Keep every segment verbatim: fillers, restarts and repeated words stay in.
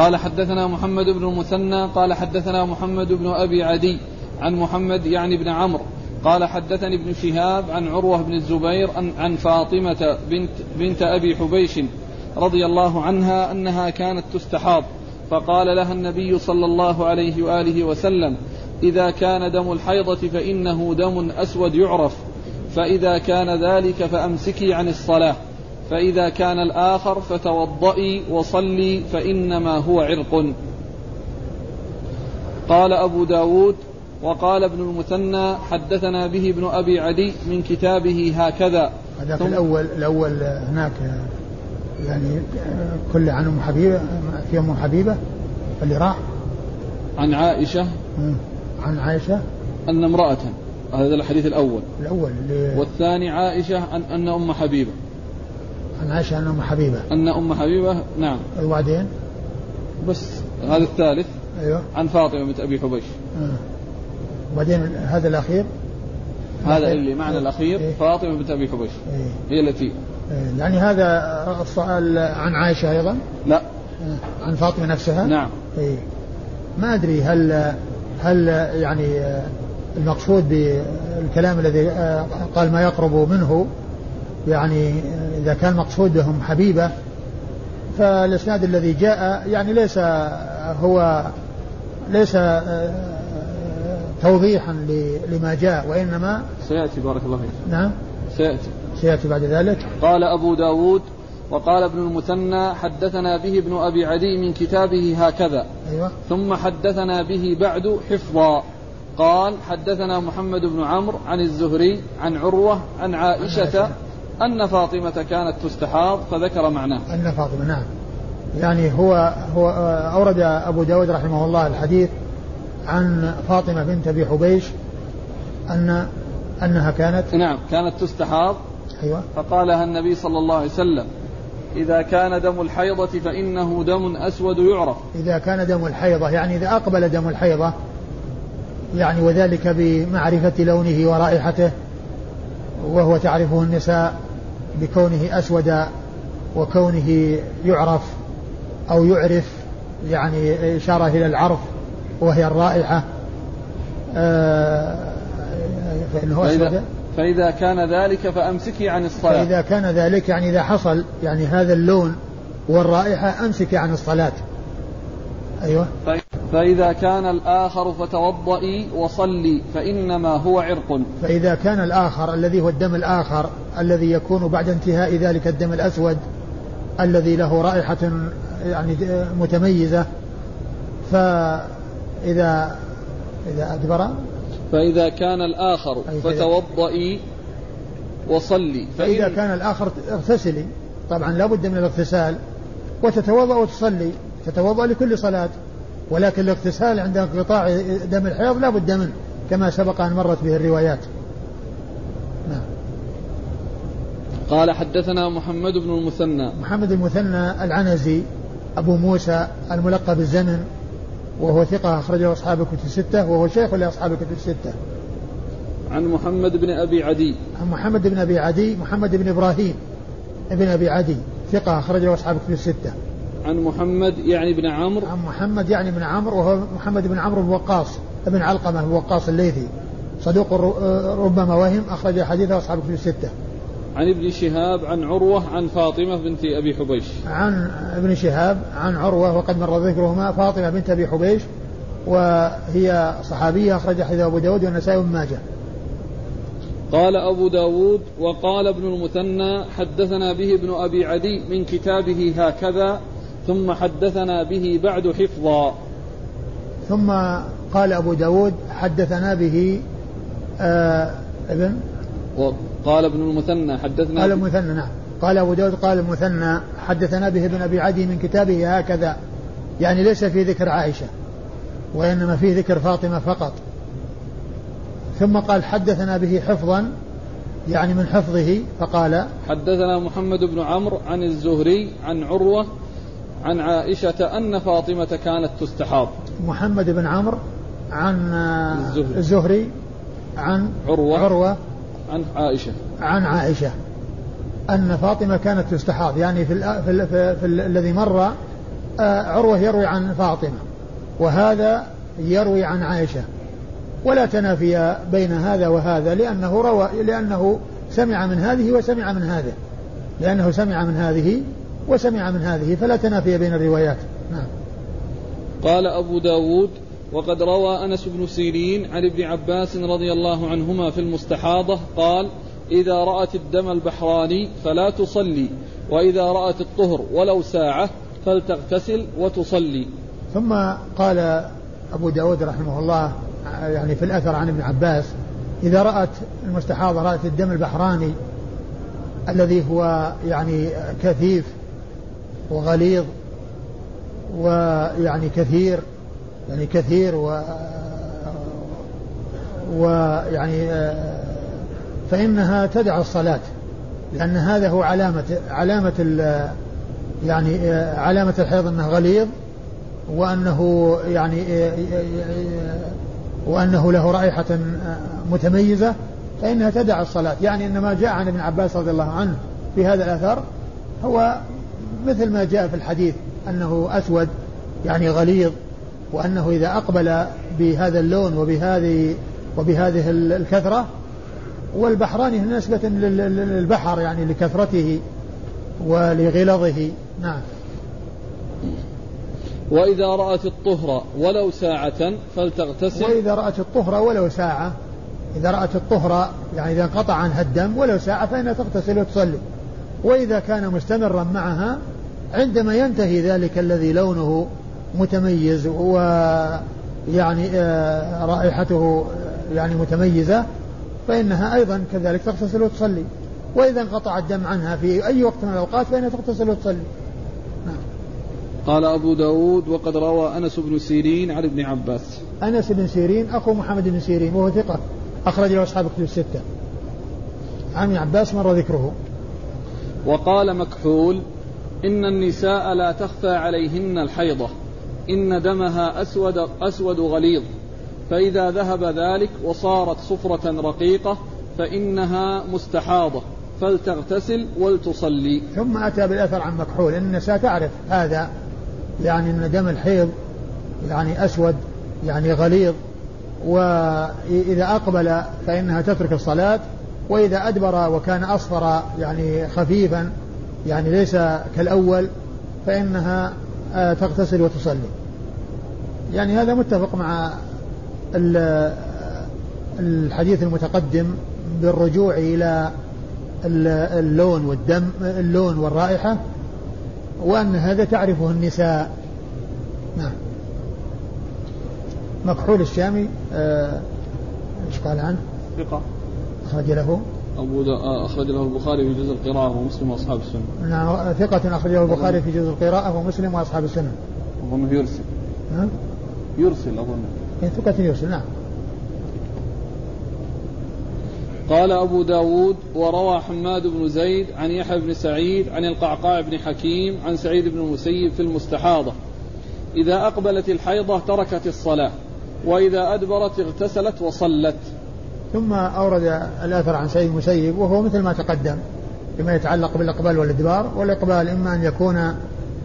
قال حدثنا محمد بن المثنى قال حدثنا محمد بن أبي عدي عن محمد يعني بن عمرو قال حدثني ابن شهاب عن عروة بن الزبير عن فاطمة بنت, بنت أبي حبيش رضي الله عنها أنها كانت تستحاض فقال لها النبي صلى الله عليه وآله وسلم إذا كان دم الحيضة فإنه دم أسود يعرف فإذا كان ذلك فأمسكي عن الصلاة فإذا كان الآخر فتوضئي وصلي فإنما هو عرق. قال أبو داود وقال ابن المثنى حدثنا به ابن أبي عدي من كتابه هكذا. هذاك الأول, الأول هناك يعني كل عن أم حبيبة في أم حبيبة اللي راح عن عائشة عن عائشة أن امرأة هذا الحديث الأول الأول والثاني عائشة أن, أن أم حبيبة عن عائشة أن أم حبيبة أن أم حبيبة نعم وبعدين بس هذا الثالث أيوه عن فاطمة بنت أبي حبيش آه. وبعدين هذا الأخير هذا اللي معنى الأخير إيه؟ فاطمة بنت أبي حبيش إيه؟ هي التي إيه؟ يعني هذا السؤال عن عائشة أيضا لا آه. عن فاطمة نفسها نعم إيه؟ ما أدري هل هل يعني المقصود بالكلام الذي قال ما يقرب منه يعني إذا كان مقصودهم حبيبة فالإسناد الذي جاء يعني ليس هو ليس توضيحا لما جاء وإنما سيأتي بارك الله فيك. نعم سيأتي سيأتي بعد ذلك. قال أبو داود وقال ابن المثنى حدثنا به ابن أبي عدي من كتابه هكذا أيوة. ثم حدثنا به بعد حفظا قال حدثنا محمد بن عمرو عن الزهري عن عروة عن عائشة أن فاطمة كانت تستحاض فذكر معناه أن فاطمة نعم يعني هو هو أورد أبو داود رحمه الله الحديث عن فاطمة بنت أبي حبيش أن أنها كانت نعم كانت تستحاض أيوة. فقالها النبي صلى الله عليه وسلم إذا كان دم الحيضة فإنه دم أسود يعرف. إذا كان دم الحيضة يعني إذا أقبل دم الحيضة يعني وذلك بمعرفة لونه ورائحته وهو تعرفه النساء بكونه أسود وكونه يعرف أو يعرف يعني إشارة إلى العرف وهي الرائحة آه فإنه أسود. فإذا كان ذلك فأمسكي عن الصلاة. فإذا كان ذلك يعني إذا حصل يعني هذا اللون والرائحة أمسكي عن الصلاة. أيوة. فإذا كان الآخر فتوضئي وصلي فإنما هو عرق. فإذا كان الآخر الذي هو الدم الآخر الذي يكون بعد انتهاء ذلك الدم الأسود الذي له رائحة يعني متميزة فإذا إذا أدبر فإذا كان الآخر فتوضئي وصلي فإذا كان الآخر اغتسلي طبعا لا بد من الاغتسال وتتوضأ وتصلي تتوضأ لكل صلاة ولكن الاغتسال عند انقطاع دم الحيض لا بد منه كما سبق أن مرت به الروايات. نعم. قال حدثنا محمد بن المثنى محمد المثنى العنزي أبو موسى الملقب بالزمن وهو ثقة أخرجه أصحاب الكتب الستة وهو شيخ لأصحاب الكتب الستة. عن محمد بن أبي عدي عن محمد بن أبي عدي محمد بن إبراهيم ابن أبي عدي ثقة أخرجه أصحاب الكتب الستة. عن محمد يعني بن عمرو عن محمد يعني بن عمرو وهو محمد بن عمرو بن وقاص ابن علقمة بن وقاص الليثي صدوق ربما وهم أخرج حديثه أصحاب الكتب الستة. عن ابن شهاب عن عروة عن فاطمة بنت أبي حبيش. عن ابن شهاب عن عروة وقد مر ذكرهما فاطمة بنت أبي حبيش وهي صحابية أخرج حديث أبو داود والنسائي وابن ماجه. قال أبو داود وقال ابن المثنى حدثنا به ابن أبي عدي من كتابه هكذا ثم حدثنا به بعد حفظا. ثم قال أبو داود حدثنا به آه ابن وقال ابن المثنى حدثنا قال المثنى نعم قال أبو داود قال المثنى حدثنا به ابن أبي عدي من كتابه هكذا يعني ليس في ذكر عائشة وإنما في ذكر فاطمة فقط. ثم قال حدثنا به حفظا يعني من حفظه فقال حدثنا محمد بن عمرو عن الزهري عن عروة عن عائشة أن فاطمة كانت تستحاض. محمد بن عمرو عن الزهري, الزهري عن عروة, عروة عن عائشة عن عائشة أن فاطمة كانت تستحاض يعني في, ال في, ال في, ال في ال الذي مر عروة يروي عن فاطمة وهذا يروي عن عائشة، ولا تنافي بين هذا وهذا، لأنه روى لأنه سمع من هذه وسمع من هذا لأنه سمع من هذه وسمع من هذه، فلا تنافي بين الروايات. نعم. قال أبو داود: وقد روى أنس بن سيرين عن ابن عباس رضي الله عنهما في المستحاضة قال: إذا رأت الدم البحراني فلا تصلي، وإذا رأت الطهر ولو ساعة فلتغتسل وتصلي. ثم قال أبو داود رحمه الله يعني في الأثر عن ابن عباس: إذا رأت المستحاضة رأت الدم البحراني الذي هو يعني كثيف وغليظ ويعني كثير يعني كثير و ويعني فإنها تدع الصلاة، لأن هذا هو علامة علامة يعني علامة الحيض أنه غليظ وأنه يعني وأنه له رائحة متميزة، فإنها تدع الصلاة. يعني إنما جاء عن ابن عباس رضي الله عنه في هذا الأثر هو مثل ما جاء في الحديث أنه أسود يعني غليظ، وأنه إذا أقبل بهذا اللون وبهذه وبهذه الكثرة، والبحراني نسبة للبحر يعني لكثرته ولغلظه. نعم. وإذا رأت الطهر ولو ساعة فلتغتسل. وإذا رأت الطهر ولو ساعة، إذا رأت الطهر يعني إذا انقطع عنها الدم ولو ساعة فإنها تغتسل وتصلي. وإذا كان مستمرا معها عندما ينتهي ذلك الذي لونه متميز ويعني رائحته يعني متميزة فإنها أيضا كذلك تغتسل وتصلي. وإذا انقطع الدم عنها في أي وقت من الأوقات فإنها تغتسل وتصلي. نعم. قال أبو داود: وقد روى أنس بن سيرين عن ابن عباس. أنس بن سيرين أخو محمد بن سيرين وهو ثقة أخرج له أصحاب كتب الستة. عن ابن عباس مر ذكره. وقال مكحول: إن النساء لا تخفى عليهن الحيضة، إن دمها أسود, أسود غليظ، فإذا ذهب ذلك وصارت صفرة رقيقة فإنها مستحاضة، فلتغتسل ولتصلي. ثم أتى بالأثر عن مكحول: إن النساء تعرف هذا، يعني أن دم الحيض يعني أسود يعني غليظ، وإذا أقبل فإنها تترك الصلاة، وإذا أدبر وكان أصفر يعني خفيفا يعني ليس كالأول فإنها تغتسل وتصلي. يعني هذا متفق مع الحديث المتقدم بالرجوع إلى اللون والدم اللون والرائحة، وأن هذا تعرفه النساء. نعم. مكحول الشامي ايش قال عنه؟ ثقة أخرج له أبو دا أخرج له البخاري في جزء القراءة ومسلم وأصحاب السنة. نعم ثقة أخرج له البخاري في جزء القراءة ومسلم وأصحاب السنة. أظنه يرسل. ها؟ يرسل أظن. ثقة يرسل. نعم. قال أبو داود: وروى حماد بن زيد عن يحيى بن سعيد عن القعقاع بن حكيم عن سعيد بن المسيب في المستحاضة: إذا أقبلت الحيضة تركت الصلاة، وإذا أدبرت اغتسلت وصلت. ثم أورد الأثر عن سعيد المسيب وهو مثل ما تقدم فيما يتعلق بالإقبال والإدبار. والإقبال إما أن يكون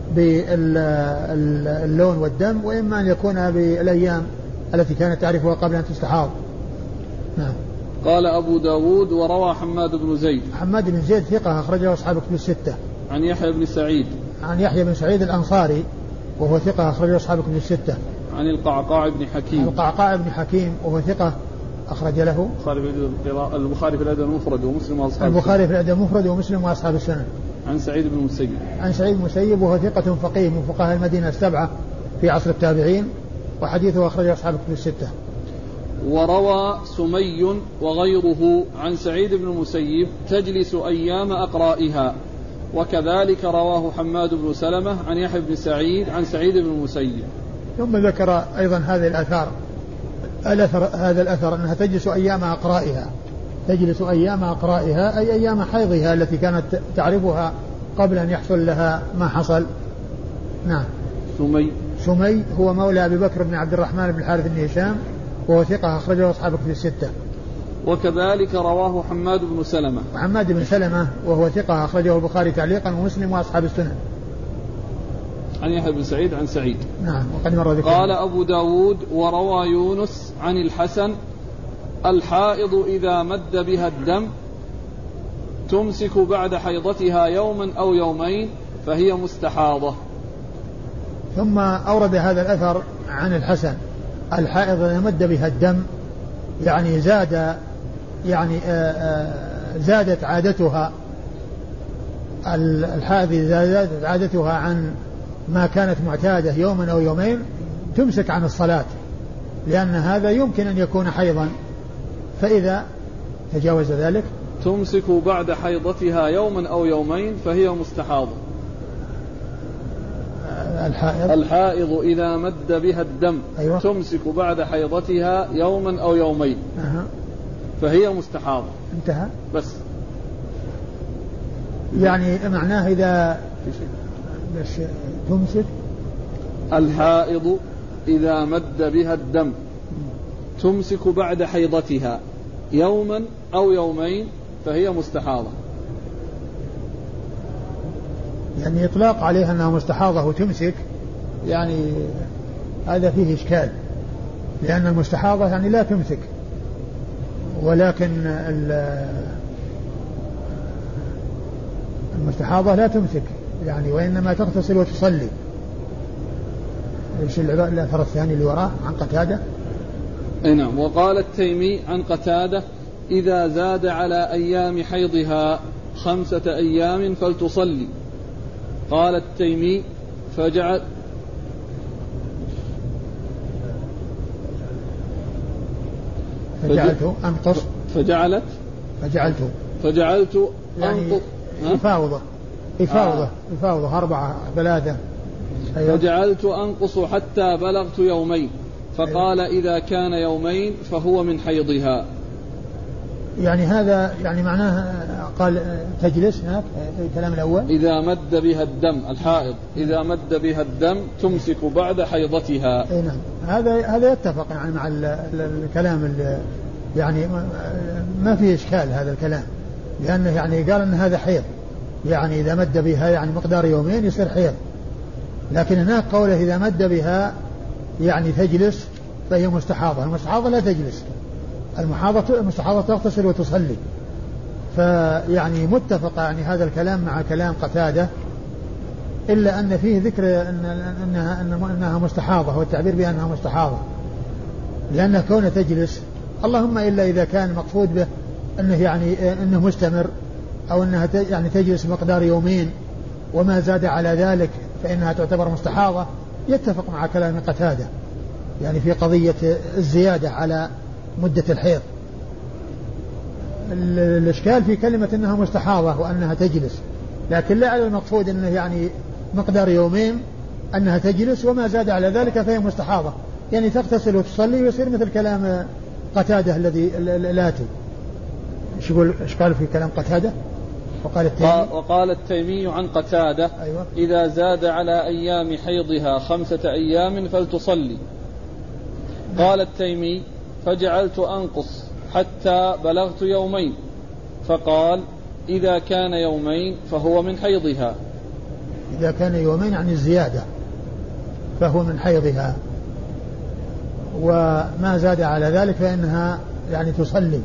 باللون والدم، وإما أن يكون بالأيام التي كانت تعرفها قبل أن تستحاض. نعم. قال أبو داود: وروى حماد بن زيد. حماد بن زيد ثقة أخرجه أصحاب كتب الستة. عن يحيى بن سعيد. عن يحيى بن سعيد الأنصاري وهو ثقة أخرجه أصحاب كتب الستة. عن القعقاع بن حكيم. عن القعقاع بن حكيم وهو ثقة أخرج له البخاري في الأدب المفرد ومسلم وأصحاب البخاري في الأدب المفرد ومسلم وأصحاب السنن. عن سعيد بن المسيب. عن سعيد بن المسيب وهو ثقة فقيه من فقهاء المدينة السبعة في عصر التابعين، وحديثه أخرجه أصحاب كتب الستة. وروى سمي وغيره عن سعيد بن المسيب: تجلس أيام أقرائها. وكذلك رواه حماد بن سلمة عن يحيى بن سعيد عن سعيد بن المسيب. ثم ذكر أيضا هذه الآثار الأثر هذا الأثر أنها تجلس أيام أقرائها، تجلس أيام أقرائها أي أيام حيضها التي كانت تعرفها قبل أن يحصل لها ما حصل. نعم. سمي سمي هو مولى أبي بكر بن عبد الرحمن بن الحارث بن هشام وهو ثقة أخرجه أصحاب كتب الستة. وكذلك رواه حماد بن سلمة. وحماد بن سلمة وهو ثقة أخرجه البخاري تعليقا ومسلم وأصحاب السنن. عن يحيى بن سعيد عن سعيد. نعم. وقد مر ذكر. قال أبو داود وروى يونس عن الحسن الحائض إذا مد بها الدم تمسك بعد حيضتها يوما أو يومين فهي مستحاضة. ثم أورد هذا الأثر عن الحسن الحائض إذا مد بها الدم يعني زاد يعني زادت عادتها الحائض إذا زادت عادتها عن ما كانت معتادة يوما أو يومين تمسك عن الصلاة لأن هذا يمكن أن يكون حيضا فإذا تجاوز ذلك تمسك بعد حيضتها يوما أو يومين فهي مستحاضة. الحائض الحائض إذا مد بها الدم أيوة. تمسك بعد حيضتها يوما أو يومين أه. فهي مستحاضة. انتهى بس يعني معناه إذا بس تمسك الحائض إذا مد بها الدم تمسك بعد حيضتها يوما أو يومين فهي مستحاضة. يعني إطلاق عليها أنها مستحاضة وتمسك يعني هذا فيه إشكال لأن المستحاضة يعني لا تمسك ولكن المستحاضة لا تمسك يعني وإنما تغتسل وتصلي. ايش الأثر الثاني اللي وراه عن قتادة؟ نعم. وقال التيمي عن قتادة إذا زاد على أيام حيضها خمسة أيام فلتصلي. قال التيمي فجعل فجعلت أنقص فجعلت فجعلت فجعلت يعني أنقص إفاوضة إفاوضة آه. إفاوضة أربعة ثلاثة. أيوة. فجعلت أنقص حتى بلغت يومين فقال أيوة. إذا كان يومين فهو من حيضها. يعني هذا يعني معناه قال تجلس هناك الكلام الأول إذا مد بها الدم الحائض إذا مد بها الدم تمسك بعد حيضتها. أي نعم. هذا هذا يتفق يعني مع الكلام اللي يعني ما فيه إشكال هذا الكلام لأنه يعني قال أن هذا حيض يعني إذا مد بها يعني مقدار يومين يصير حيض لكن هناك قوله إذا مد بها يعني تجلس فهي مستحاضة. المستحاضة لا تجلس المحاضة المستحاضة تغتسل وتصلي فيعني متفق يعني هذا الكلام مع كلام قتادة إلا أن فيه ذكر أن أنها, أنها مستحاضة والتعبير بأنها مستحاضة لأنها كونها تجلس اللهم إلا إذا كان مقصود به أنه يعني أنه مستمر أو أنها يعني تجلس مقدار يومين وما زاد على ذلك فإنها تعتبر مستحاضة يتفق مع كلام قتادة يعني في قضية الزيادة على مدة الحيض. الإشكال في كلمة أنها مستحاضة وأنها تجلس لكن لا على المقصود أنه يعني مقدار يومين أنها تجلس وما زاد على ذلك فهي مستحاضة يعني تغتسل وتصلي ويصير مثل كلام قتادة الذي الآتي. ايش يقول ايش قال في كلام قتادة؟ وقال التيمي وقال التيمي عن قتادة أيوة. إذا زاد على أيام حيضها خمسة أيام فلتصلي. قال التيمي فجعلت أنقص حتى بلغت يومين فقال إذا كان يومين فهو من حيضها. إذا كان يومين يعني الزيادة فهو من حيضها وما زاد على ذلك فإنها يعني تصلي.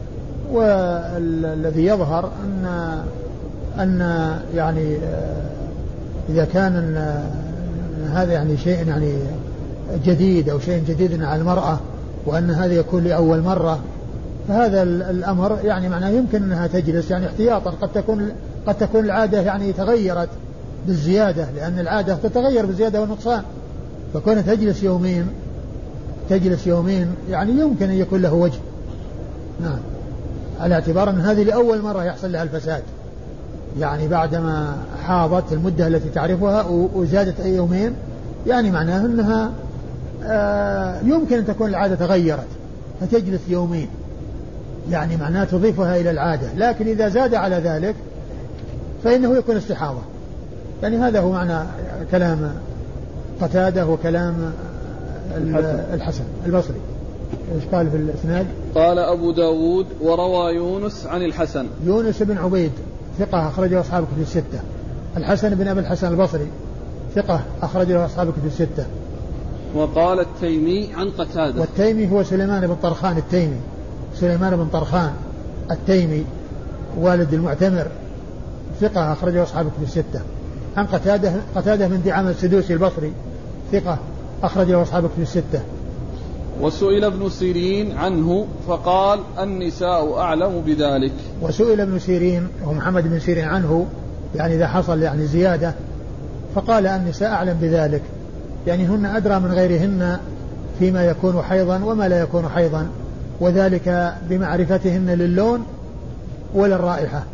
والذي يظهر أن أن يعني إذا كان أن هذا يعني شيء يعني جديد أو شيء جديد على المرأة وأن هذا يكون لأول مرة فهذا الأمر يعني معناه يمكن أنها تجلس يعني احتياطا قد تكون قد تكون العادة يعني تغيرت بالزيادة لأن العادة تتغير بالزيادة والنقصان فكون تجلس يومين تجلس يومين يعني يمكن أن يكون له وجه. نعم على اعتبار أن هذه لأول مرة يحصل لها الفساد يعني بعدما حاضت المدة التي تعرفها وزادت أي يومين يعني معناه أنها آه يمكن أن تكون العادة تغيرت فتجلس يومين يعني معناه تضيفها إلى العادة لكن إذا زاد على ذلك فإنه يكون استحاضة. يعني هذا هو معنى كلام قتادة وكلام الحسن البصري. ايش قال في الاسناد؟ قال أبو داود وروى يونس عن الحسن. يونس بن عبيد ثقة أخرجه أصحاب الكتب الستة. الحسن بن أبي الحسن البصري ثقة أخرج له أصحاب الكتب الستة. وقال التيمي عن قتادة. والتيمي هو سليمان بن طرخان التيمي، سليمان بن طرخان التيمي والد المعتمر، ثقة أخرجه أصحاب الكتب الستة. عن قتادة قتادة من دعامة السدوسي البصري، ثقة أخرجه أصحاب الكتب الستة. وسئل ابن سيرين عنه فقال النساء أعلم بذلك. وسئل ابن سيرين ومحمد بن سيرين عنه، يعني إذا حصل يعني زيادة، فقال النساء أعلم بذلك، يعني هن أدرى من غيرهن فيما يكون حيضا وما لا يكون حيضا، وذلك بمعرفتهن للون وللرائحة.